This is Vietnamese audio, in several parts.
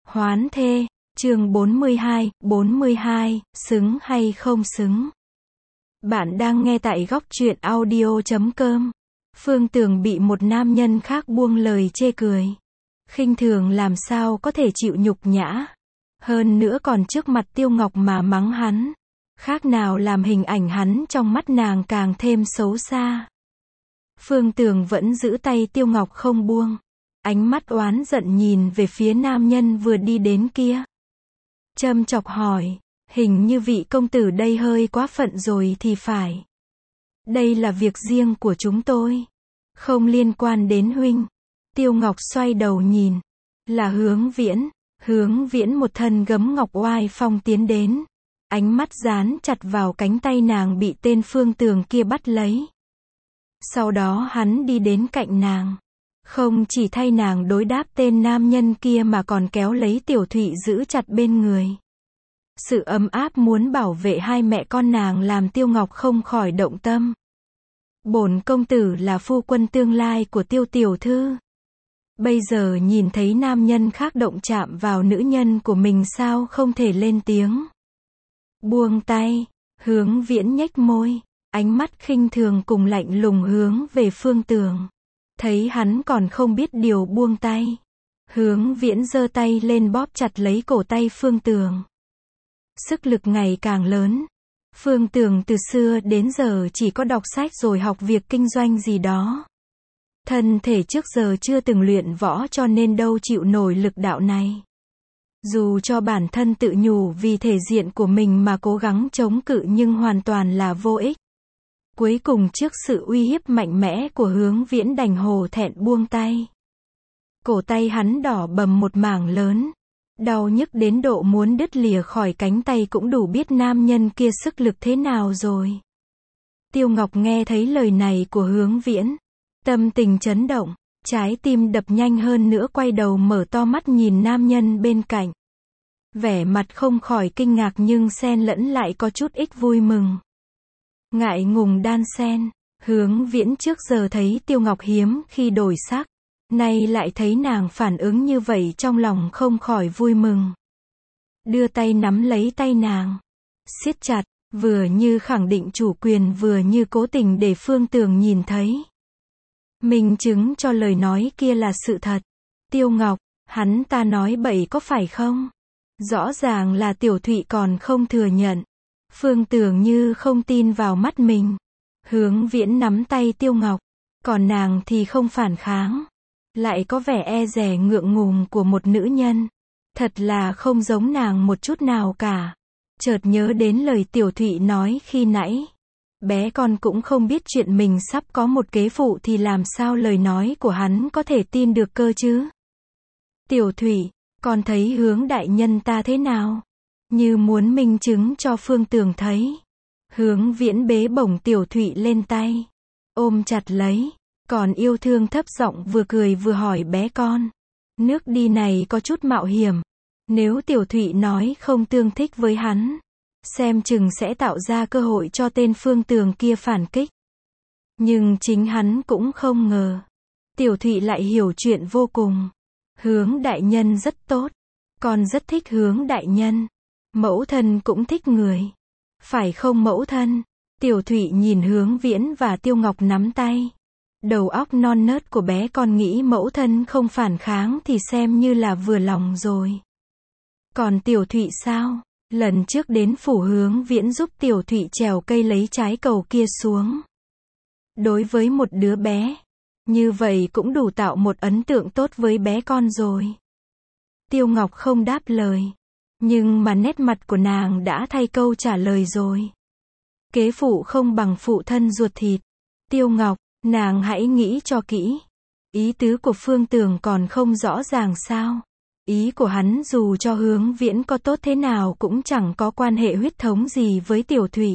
Hoán thê, chương 42, xứng hay không xứng. Bạn đang nghe tại góc truyện audio.com. Phương Tường bị một nam nhân khác buông lời chê cười. Khinh thường làm sao có thể chịu nhục nhã. Hơn nữa còn trước mặt Tiêu Ngọc mà mắng hắn. Khác nào làm hình ảnh hắn trong mắt nàng càng thêm xấu xa. Phương Tường vẫn giữ tay Tiêu Ngọc không buông. Ánh mắt oán giận nhìn về phía nam nhân vừa đi đến kia. Châm chọc hỏi, hình như vị công tử đây hơi quá phận rồi thì phải. Đây là việc riêng của chúng tôi. Không liên quan đến huynh. Tiêu Ngọc xoay đầu nhìn. Là Hướng Viễn. Hướng Viễn một thân gấm ngọc oai phong tiến đến. Ánh mắt dán chặt vào cánh tay nàng bị tên Phương Tường kia bắt lấy. Sau đó hắn đi đến cạnh nàng. Không chỉ thay nàng đối đáp tên nam nhân kia mà còn kéo lấy Tiểu Thụy giữ chặt bên người. Sự ấm áp muốn bảo vệ hai mẹ con nàng làm Tiêu Ngọc không khỏi động tâm. Bổn công tử là phu quân tương lai của Tiêu tiểu thư. Bây giờ nhìn thấy nam nhân khác động chạm vào nữ nhân của mình sao không thể lên tiếng. Buông tay, Hướng Viễn nhếch môi, ánh mắt khinh thường cùng lạnh lùng hướng về Phương Tường. Thấy hắn còn không biết điều buông tay. Hướng Viễn giơ tay lên bóp chặt lấy cổ tay Phương Tường. Sức lực ngày càng lớn. Phương Tường từ xưa đến giờ chỉ có đọc sách rồi học việc kinh doanh gì đó. Thân thể trước giờ chưa từng luyện võ cho nên đâu chịu nổi lực đạo này. Dù cho bản thân tự nhủ vì thể diện của mình mà cố gắng chống cự nhưng hoàn toàn là vô ích. Cuối cùng trước sự uy hiếp mạnh mẽ của Hướng Viễn đành hổ thẹn buông tay. Cổ tay hắn đỏ bầm một mảng lớn. Đau nhức đến độ muốn đứt lìa khỏi cánh tay cũng đủ biết nam nhân kia sức lực thế nào rồi. Tiêu Ngọc nghe thấy lời này của Hướng Viễn. Tâm tình chấn động, trái tim đập nhanh hơn nữa quay đầu mở to mắt nhìn nam nhân bên cạnh. Vẻ mặt không khỏi kinh ngạc nhưng xen lẫn lại có chút ít vui mừng. Ngại ngùng đan xen, Hướng Viễn trước giờ thấy Tiêu Ngọc hiếm khi đổi sắc. Nay lại thấy nàng phản ứng như vậy trong lòng không khỏi vui mừng. Đưa tay nắm lấy tay nàng. Siết chặt, vừa như khẳng định chủ quyền vừa như cố tình để Phương Tường nhìn thấy. Minh chứng cho lời nói kia là sự thật. Tiêu Ngọc, hắn ta nói bậy có phải không? Rõ ràng là Tiểu Thụy còn không thừa nhận. Phương Tường như không tin vào mắt mình. Hướng Viễn nắm tay Tiêu Ngọc. Còn nàng thì không phản kháng. Lại có vẻ e dè ngượng ngùng của một nữ nhân. Thật là không giống nàng một chút nào cả. Chợt nhớ đến lời Tiểu Thụy nói khi nãy. Bé con cũng không biết chuyện mình sắp có một kế phụ thì làm sao lời nói của hắn có thể tin được cơ chứ. Tiểu Thụy, con thấy Hướng đại nhân ta thế nào? Như muốn minh chứng cho Phương Tường thấy. Hướng Viễn bế bổng Tiểu Thụy lên tay. Ôm chặt lấy. Còn yêu thương thấp giọng vừa cười vừa hỏi bé con. Nước đi này có chút mạo hiểm. Nếu Tiểu Thụy nói không tương thích với hắn. Xem chừng sẽ tạo ra cơ hội cho tên Phương Tường kia phản kích. Nhưng chính hắn cũng không ngờ. Tiểu Thụy lại hiểu chuyện vô cùng. Hướng đại nhân rất tốt. Con rất thích Hướng đại nhân. Mẫu thân cũng thích người. Phải không mẫu thân? Tiểu Thụy nhìn Hướng Viễn và Tiêu Ngọc nắm tay. Đầu óc non nớt của bé con nghĩ mẫu thân không phản kháng thì xem như là vừa lòng rồi. Còn Tiểu Thụy sao? Lần trước đến phủ Hướng Viễn giúp Tiểu Thụy trèo cây lấy trái cầu kia xuống. Đối với một đứa bé, như vậy cũng đủ tạo một ấn tượng tốt với bé con rồi. Tiêu Ngọc không đáp lời. Nhưng mà nét mặt của nàng đã thay câu trả lời rồi. Kế phụ không bằng phụ thân ruột thịt. Tiêu Ngọc, nàng hãy nghĩ cho kỹ. Ý tứ của Phương Tường còn không rõ ràng sao? Ý của hắn dù cho Hướng Viễn có tốt thế nào cũng chẳng có quan hệ huyết thống gì với Tiểu Thụy.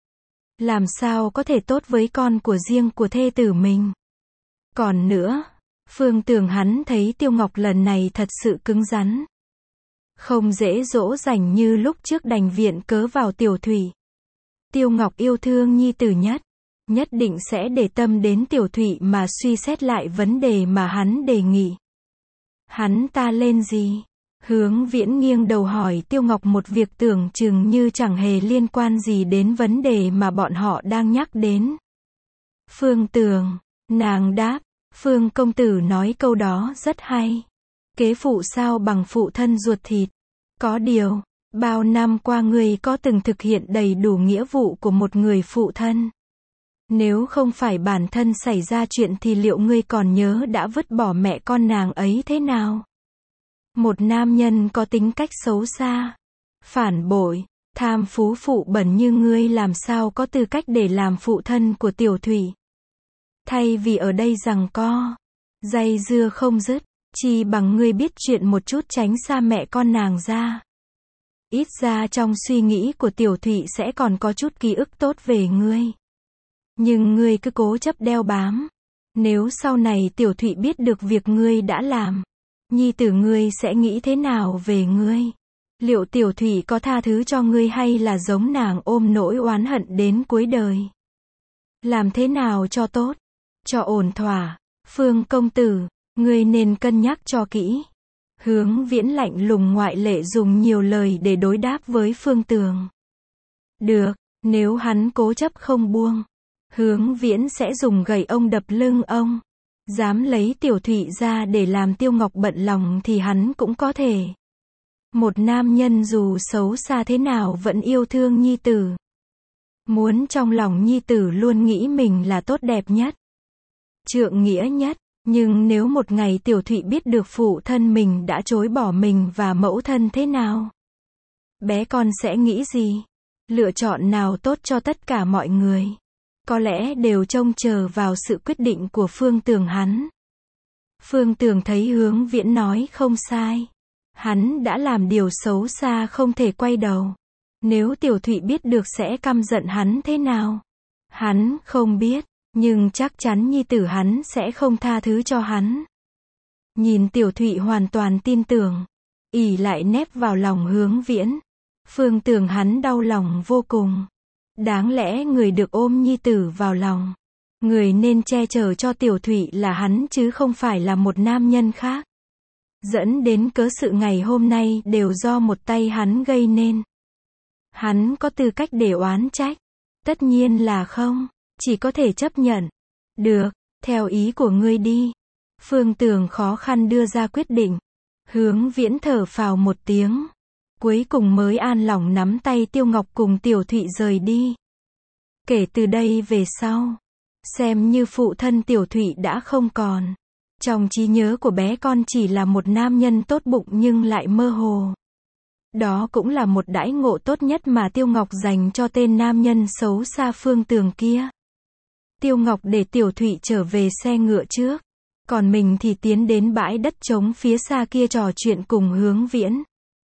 Làm sao có thể tốt với con của riêng của thê tử mình? Còn nữa, Phương Tường hắn thấy Tiêu Ngọc lần này thật sự cứng rắn. Không dễ dỗ dành như lúc trước đành viện cớ vào Tiểu Thụy. Tiêu Ngọc yêu thương nhi tử nhất. Nhất định sẽ để tâm đến Tiểu Thụy mà suy xét lại vấn đề mà hắn đề nghị. Hắn ta lên gì? Hướng Viễn nghiêng đầu hỏi Tiêu Ngọc một việc tưởng chừng như chẳng hề liên quan gì đến vấn đề mà bọn họ đang nhắc đến. Phương Tường, nàng đáp, Phương công tử nói câu đó rất hay. Kế phụ sao bằng phụ thân ruột thịt. Có điều, bao năm qua ngươi có từng thực hiện đầy đủ nghĩa vụ của một người phụ thân? Nếu không phải bản thân xảy ra chuyện thì liệu ngươi còn nhớ đã vứt bỏ mẹ con nàng ấy thế nào? Một nam nhân có tính cách xấu xa, phản bội, tham phú phụ bẩn như ngươi làm sao có tư cách để làm phụ thân của Tiểu Thụy? Thay vì ở đây giằng co, dây dưa không dứt, chi bằng ngươi biết chuyện một chút tránh xa mẹ con nàng ra. Ít ra trong suy nghĩ của Tiểu Thụy sẽ còn có chút ký ức tốt về ngươi. Nhưng ngươi cứ cố chấp đeo bám. Nếu sau này Tiểu Thụy biết được việc ngươi đã làm, nhi tử ngươi sẽ nghĩ thế nào về ngươi? Liệu Tiểu Thụy có tha thứ cho ngươi hay là giống nàng ôm nỗi oán hận đến cuối đời? Làm thế nào cho tốt, cho ổn thỏa? Phương công tử, ngươi nên cân nhắc cho kỹ. Hướng Viễn lạnh lùng ngoại lệ dùng nhiều lời để đối đáp với Phương Tường. Được, nếu hắn cố chấp không buông, Hướng Viễn sẽ dùng gậy ông đập lưng ông. Dám lấy Tiểu Thụy ra để làm Tiêu Ngọc bận lòng thì hắn cũng có thể. Một nam nhân dù xấu xa thế nào vẫn yêu thương nhi tử. Muốn trong lòng nhi tử luôn nghĩ mình là tốt đẹp nhất, trượng nghĩa nhất. Nhưng nếu một ngày Tiểu Thụy biết được phụ thân mình đã chối bỏ mình và mẫu thân thế nào? Bé con sẽ nghĩ gì? Lựa chọn nào tốt cho tất cả mọi người? Có lẽ đều trông chờ vào sự quyết định của Phương Tường hắn. Phương Tường thấy Hướng Viễn nói không sai. Hắn đã làm điều xấu xa không thể quay đầu. Nếu Tiểu Thụy biết được sẽ căm giận hắn thế nào? Hắn không biết. Nhưng chắc chắn nhi tử hắn sẽ không tha thứ cho hắn. Nhìn Tiểu Thụy hoàn toàn tin tưởng, ỷ lại nép vào lòng Hướng Viễn. Phương Tường hắn đau lòng vô cùng. Đáng lẽ người được ôm nhi tử vào lòng, người nên che chở cho Tiểu Thụy là hắn chứ không phải là một nam nhân khác. Dẫn đến cớ sự ngày hôm nay đều do một tay hắn gây nên. Hắn có tư cách để oán trách? Tất nhiên là không. Chỉ có thể chấp nhận. Được, theo ý của ngươi đi. Phương Tường khó khăn đưa ra quyết định. Hướng Viễn thở phào một tiếng. Cuối cùng mới an lòng nắm tay Tiêu Ngọc cùng Tiểu Thụy rời đi. Kể từ đây về sau, xem như phụ thân Tiểu Thụy đã không còn. Trong trí nhớ của bé con chỉ là một nam nhân tốt bụng nhưng lại mơ hồ. Đó cũng là một đãi ngộ tốt nhất mà Tiêu Ngọc dành cho tên nam nhân xấu xa Phương Tường kia. Tiêu Ngọc để Tiểu Thụy trở về xe ngựa trước, còn mình thì tiến đến bãi đất trống phía xa kia trò chuyện cùng Hướng Viễn.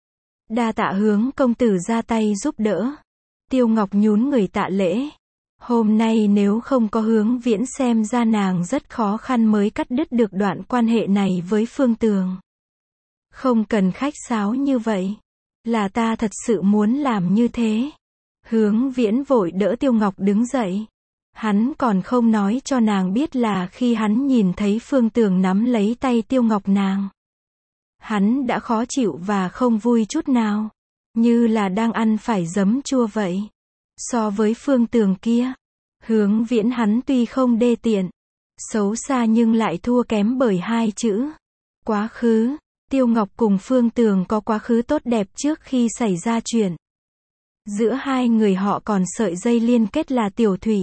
Đa tạ Hướng công tử ra tay giúp đỡ. Tiêu Ngọc nhún người tạ lễ. Hôm nay nếu không có Hướng Viễn xem ra nàng rất khó khăn mới cắt đứt được đoạn quan hệ này với Phương Tường. Không cần khách sáo như vậy. Là ta thật sự muốn làm như thế. Hướng Viễn vội đỡ Tiêu Ngọc đứng dậy. Hắn còn không nói cho nàng biết là khi hắn nhìn thấy Phương Tường nắm lấy tay Tiêu Ngọc nàng, hắn đã khó chịu và không vui chút nào. Như là đang ăn phải giấm chua vậy. So với Phương Tường kia, Hướng Viễn hắn tuy không đê tiện, xấu xa nhưng lại thua kém bởi hai chữ. Quá khứ. Tiêu Ngọc cùng Phương Tường có quá khứ tốt đẹp trước khi xảy ra chuyện. Giữa hai người họ còn sợi dây liên kết là Tiểu Thụy.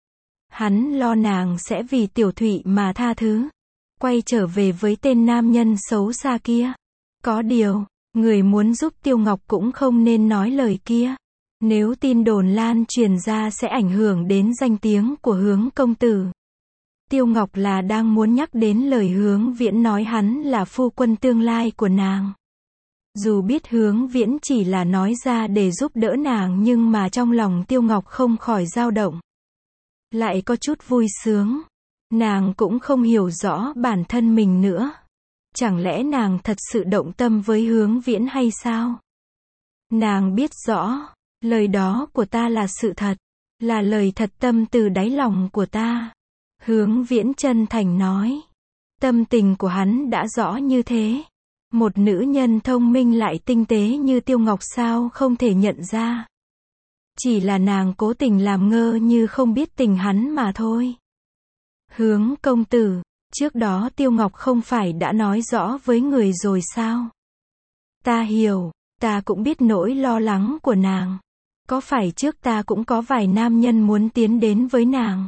Hắn lo nàng sẽ vì Tiểu Thụy mà tha thứ, quay trở về với tên nam nhân xấu xa kia. Có điều, người muốn giúp Tiêu Ngọc cũng không nên nói lời kia. Nếu tin đồn lan truyền ra sẽ ảnh hưởng đến danh tiếng của Hướng công tử. Tiêu Ngọc là đang muốn nhắc đến lời Hướng Viễn nói hắn là phu quân tương lai của nàng. Dù biết Hướng Viễn chỉ là nói ra để giúp đỡ nàng nhưng mà trong lòng Tiêu Ngọc không khỏi dao động. Lại có chút vui sướng. Nàng cũng không hiểu rõ bản thân mình nữa. Chẳng lẽ nàng thật sự động tâm với Hướng Viễn hay sao? Nàng biết rõ, lời đó của ta là sự thật, là lời thật tâm từ đáy lòng của ta. Hướng Viễn chân thành nói. Tâm tình của hắn đã rõ như thế. Một nữ nhân thông minh lại tinh tế như Tiêu Ngọc sao không thể nhận ra. Chỉ là nàng cố tình làm ngơ như không biết tình hắn mà thôi. Hướng công tử, trước đó Tiêu Ngọc không phải đã nói rõ với người rồi sao? Ta hiểu, ta cũng biết nỗi lo lắng của nàng. Có phải trước ta cũng có vài nam nhân muốn tiến đến với nàng.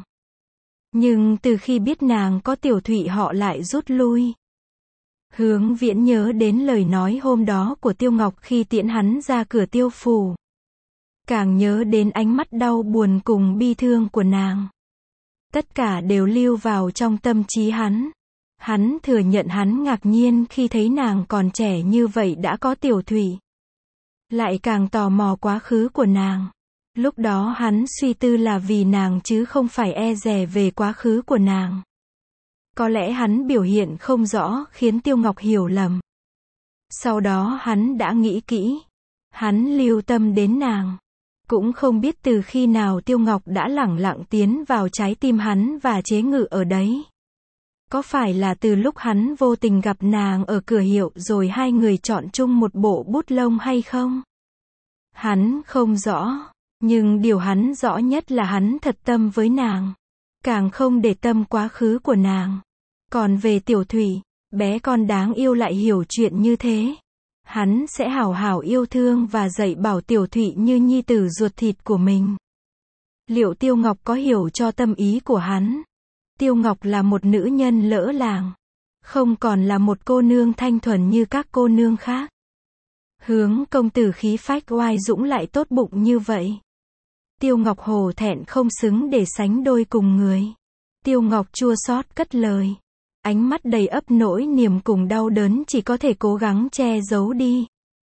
Nhưng từ khi biết nàng có Tiểu Thụy họ lại rút lui. Hướng Viễn nhớ đến lời nói hôm đó của Tiêu Ngọc khi tiễn hắn ra cửa Tiêu phủ. Càng nhớ đến ánh mắt đau buồn cùng bi thương của nàng. Tất cả đều lưu vào trong tâm trí hắn. Hắn thừa nhận hắn ngạc nhiên khi thấy nàng còn trẻ như vậy đã có Tiểu Thụy. Lại càng tò mò quá khứ của nàng. Lúc đó hắn suy tư là vì nàng chứ không phải e dè về quá khứ của nàng. Có lẽ hắn biểu hiện không rõ khiến Tiêu Ngọc hiểu lầm. Sau đó hắn đã nghĩ kỹ. Hắn lưu tâm đến nàng. Cũng không biết từ khi nào Tiêu Ngọc đã lẳng lặng tiến vào trái tim hắn và chế ngự ở đấy. Có phải là từ lúc hắn vô tình gặp nàng ở cửa hiệu rồi hai người chọn chung một bộ bút lông hay không? Hắn không rõ. Nhưng điều hắn rõ nhất là hắn thật tâm với nàng. Càng không để tâm quá khứ của nàng. Còn về Tiểu Thụy, bé con đáng yêu lại hiểu chuyện như thế. Hắn sẽ hảo hảo yêu thương và dạy bảo Tiểu Thụy như nhi tử ruột thịt của mình. Liệu Tiêu Ngọc có hiểu cho tâm ý của hắn? Tiêu Ngọc là một nữ nhân lỡ làng. Không còn là một cô nương thanh thuần như các cô nương khác. Hướng công tử khí phách oai dũng lại tốt bụng như vậy. Tiêu Ngọc hổ thẹn không xứng để sánh đôi cùng người. Tiêu Ngọc chua xót cất lời. Ánh mắt đầy ắp nỗi niềm cùng đau đớn chỉ có thể cố gắng che giấu đi.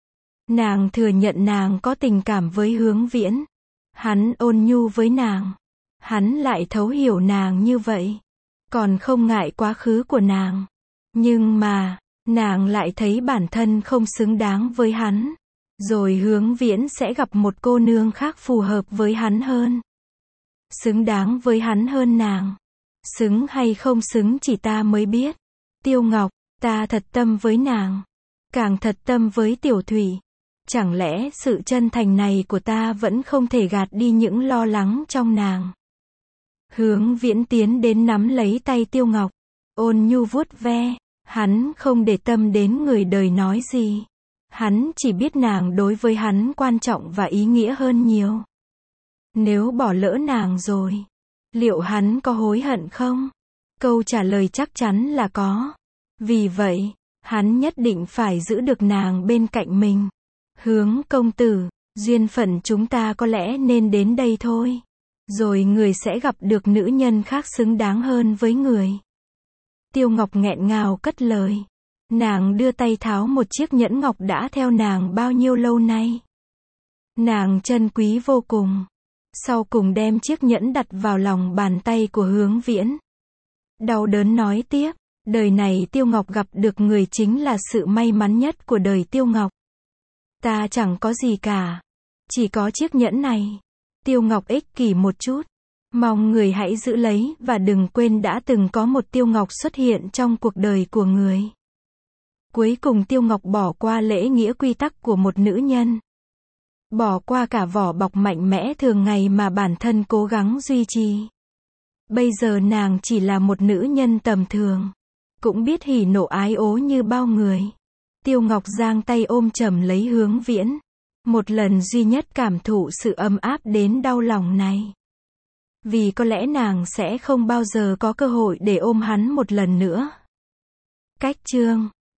Nàng thừa nhận nàng có tình cảm với Hướng Viễn. Hắn ôn nhu với nàng. Hắn lại thấu hiểu nàng như vậy. Còn không ngại quá khứ của nàng. Nhưng mà, nàng lại thấy bản thân không xứng đáng với hắn. Rồi Hướng Viễn sẽ gặp một cô nương khác phù hợp với hắn hơn. Xứng đáng với hắn hơn nàng. Xứng hay không xứng chỉ ta mới biết. Tiêu Ngọc, ta thật tâm với nàng. Càng thật tâm với Tiểu Thụy. Chẳng lẽ sự chân thành này của ta vẫn không thể gạt đi những lo lắng trong nàng. Hướng Viễn tiến đến nắm lấy tay Tiêu Ngọc. Ôn nhu vuốt ve. Hắn không để tâm đến người đời nói gì. Hắn chỉ biết nàng đối với hắn quan trọng và ý nghĩa hơn nhiều. Nếu bỏ lỡ nàng rồi, liệu hắn có hối hận không? Câu trả lời chắc chắn là có. Vì vậy, hắn nhất định phải giữ được nàng bên cạnh mình. Hướng công tử, duyên phận chúng ta có lẽ nên đến đây thôi. Rồi người sẽ gặp được nữ nhân khác xứng đáng hơn với người. Tiêu Ngọc nghẹn ngào cất lời. Nàng đưa tay tháo một chiếc nhẫn ngọc đã theo nàng bao nhiêu lâu nay. Nàng trân quý vô cùng. Sau cùng đem chiếc nhẫn đặt vào lòng bàn tay của Hướng Viễn. Đau đớn nói tiếp, đời này Tiêu Ngọc gặp được người chính là sự may mắn nhất của đời Tiêu Ngọc. Ta chẳng có gì cả. Chỉ có chiếc nhẫn này. Tiêu Ngọc ích kỷ một chút. Mong người hãy giữ lấy và đừng quên đã từng có một Tiêu Ngọc xuất hiện trong cuộc đời của người. Cuối cùng Tiêu Ngọc bỏ qua lễ nghĩa quy tắc của một nữ nhân. Bỏ qua cả vỏ bọc mạnh mẽ thường ngày mà bản thân cố gắng duy trì. Bây giờ nàng chỉ là một nữ nhân tầm thường. Cũng biết hỉ nộ ái ố như bao người. Tiêu Ngọc giang tay ôm chầm lấy Hướng Viễn. Một lần duy nhất cảm thụ sự ấm áp đến đau lòng này. Vì có lẽ nàng sẽ không bao giờ có cơ hội để ôm hắn một lần nữa. Cách chương